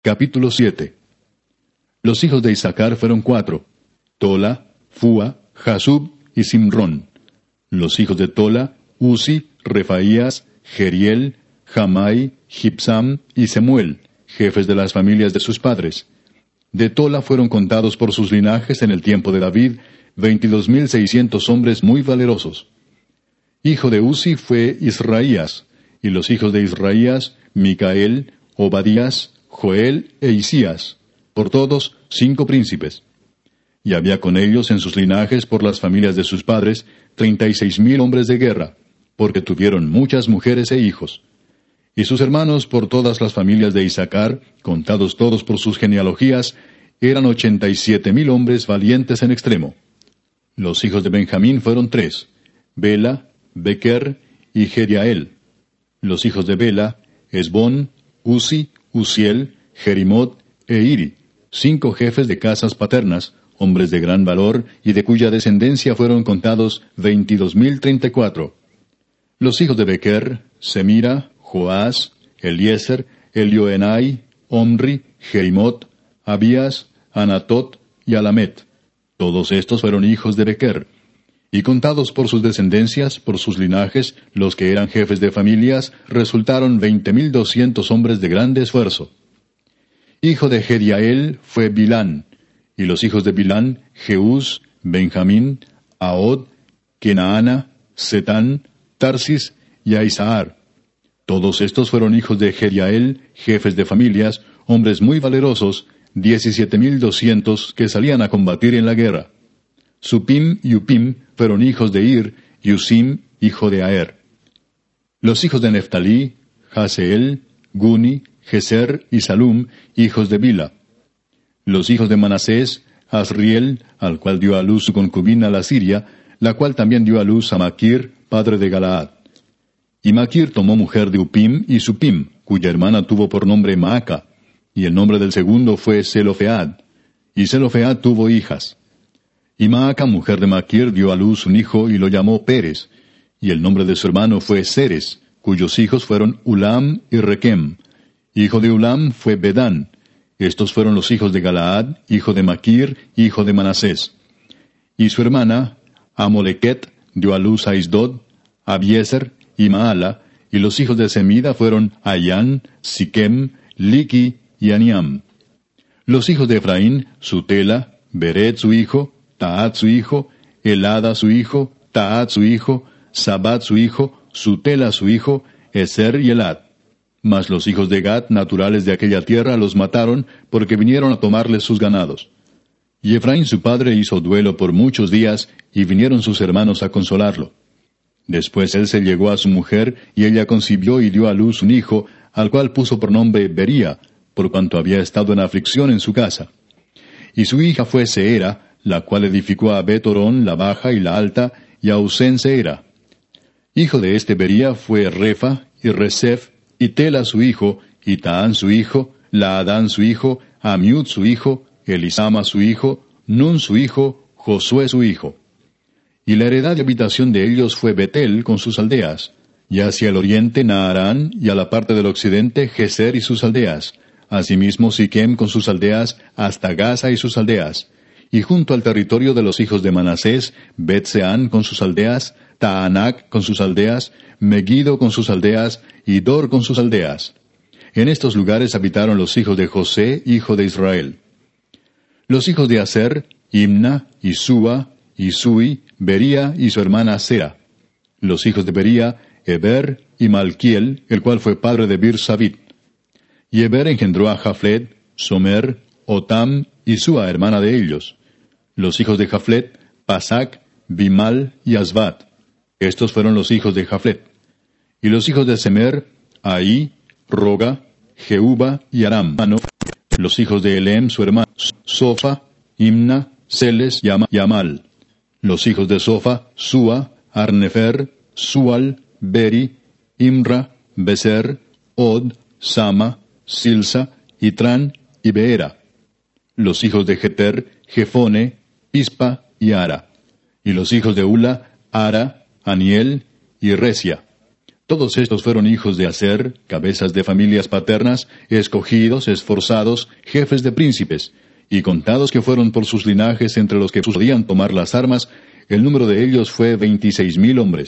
Capítulo 7. Los hijos de Isaacar fueron 4: Tola, Fúa, Jasub y Simrón. Los hijos de Tola: Uzi, Refaías, Jeriel, Jamai, Gibsam y Semuel, jefes de las familias de sus padres. De Tola fueron contados por sus linajes en el tiempo de David 22,600 hombres muy valerosos. Hijo de Uzi fue Israías, y los hijos de Israías: Micael, Obadías, Joel e Isías, por todos 5 príncipes. Y había con ellos en sus linajes por las familias de sus padres 36,000 hombres de guerra, porque tuvieron muchas mujeres e hijos. Y sus hermanos por todas las familias de Isaacar, contados todos por sus genealogías, eran 87,000 hombres valientes en extremo. Los hijos de Benjamín fueron 3: Bela, Bequer y Jediael. Los hijos de Bela: Esbón, Uzi, Uziel, Jerimot e Iri, 5 jefes de casas paternas, hombres de gran valor, y de cuya descendencia fueron contados 22,034. Los hijos de Bequer: Semira, Joás, Eliezer, Elioenai, Omri, Jerimot, Abías, Anatot y Alamet. Todos estos fueron hijos de Bequer. Y contados por sus descendencias, por sus linajes, los que eran jefes de familias, resultaron 20,200 hombres de grande esfuerzo. Hijo de Jediael fue Bilán, y los hijos de Bilán: Jeús, Benjamín, Ahod, Kenaana, Setán, Tarsis y Aizahar. Todos estos fueron hijos de Jediael, jefes de familias, hombres muy valerosos, 17,200 que salían a combatir en la guerra. Supim y Upim fueron hijos de Ir, y Usim, hijo de Aer. Los hijos de Neftalí: Jaseel, Guni, Geser y Salum, hijos de Bila. Los hijos de Manasés: Asriel, al cual dio a luz su concubina la Siria, la cual también dio a luz a Maquir, padre de Galaad. Y Maquir tomó mujer de Upim y Supim, cuya hermana tuvo por nombre Maaca, y el nombre del segundo fue Zelofead. Y Zelofead tuvo hijas. Y Maaca, mujer de Maquir, dio a luz un hijo y lo llamó Pérez, y el nombre de su hermano fue Seres, cuyos hijos fueron Ulam y Requem. Hijo de Ulam fue Bedán. Estos fueron los hijos de Galaad, hijo de Maquir, hijo de Manasés. Y su hermana, Amolequet, dio a luz a Isdod, Abiezer y Maala, y los hijos de Semida fueron Ayán, Siquem, Liqui y Aniam. Los hijos de Efraín: Sutela, Beret su hijo, Taat su hijo, Elada su hijo, Taat su hijo, Sabat su hijo, Sutela su hijo, Eser y Elad. Mas los hijos de Gad, naturales de aquella tierra, los mataron, porque vinieron a tomarles sus ganados. Y Efraín su padre hizo duelo por muchos días, y vinieron sus hermanos a consolarlo. Después él se llegó a su mujer, y ella concibió y dio a luz un hijo, al cual puso por nombre Bería, por cuanto había estado en aflicción en su casa. Y su hija fue Seera, la cual edificó a Bet-Orón, la baja y la alta, y a Usén Seera. Hijo de este Bería fue Refa, y Resef, y Tela su hijo, y Taán su hijo, Laadán su hijo, Amiud su hijo, Elisama su hijo, Nun su hijo, Josué su hijo. Y la heredad de habitación de ellos fue Betel con sus aldeas, y hacia el oriente Naarán, y a la parte del occidente Geser y sus aldeas, asimismo Siquem con sus aldeas, hasta Gaza y sus aldeas, y junto al territorio de los hijos de Manasés, Bet-Seán con sus aldeas, Taanac con sus aldeas, Megiddo con sus aldeas, y Dor con sus aldeas. En estos lugares habitaron los hijos de José, hijo de Israel. Los hijos de Aser: Imna, Isúa, Isui, Bería y su hermana Sera. Los hijos de Bería: Eber y Malquiel, el cual fue padre de Bir-Sabit. Y Eber engendró a Jaflet, Somer, Otam y Sua, hermana de ellos. Los hijos de Jaflet: Pasac, Bimal y Asbat. Estos fueron los hijos de Jaflet. Y los hijos de Semer: Ahí, Roga, Jehuba y Aram. Los hijos de Elem su hermano: Sofa, Imna, Seles y Amal. Los hijos de Sofa: Sua, Arnefer, Sual, Beri, Imra, Beser, Od, Sama, Silsa, Itran y Beera. Los hijos de Jeter: Jefone, Ispa y Ara. Y los hijos de Ula: Ara, Aniel y Resia. Todos estos fueron hijos de Aser, cabezas de familias paternas, escogidos, esforzados, jefes de príncipes, y contados que fueron por sus linajes entre los que podían tomar las armas, el número de ellos fue 26,000 hombres.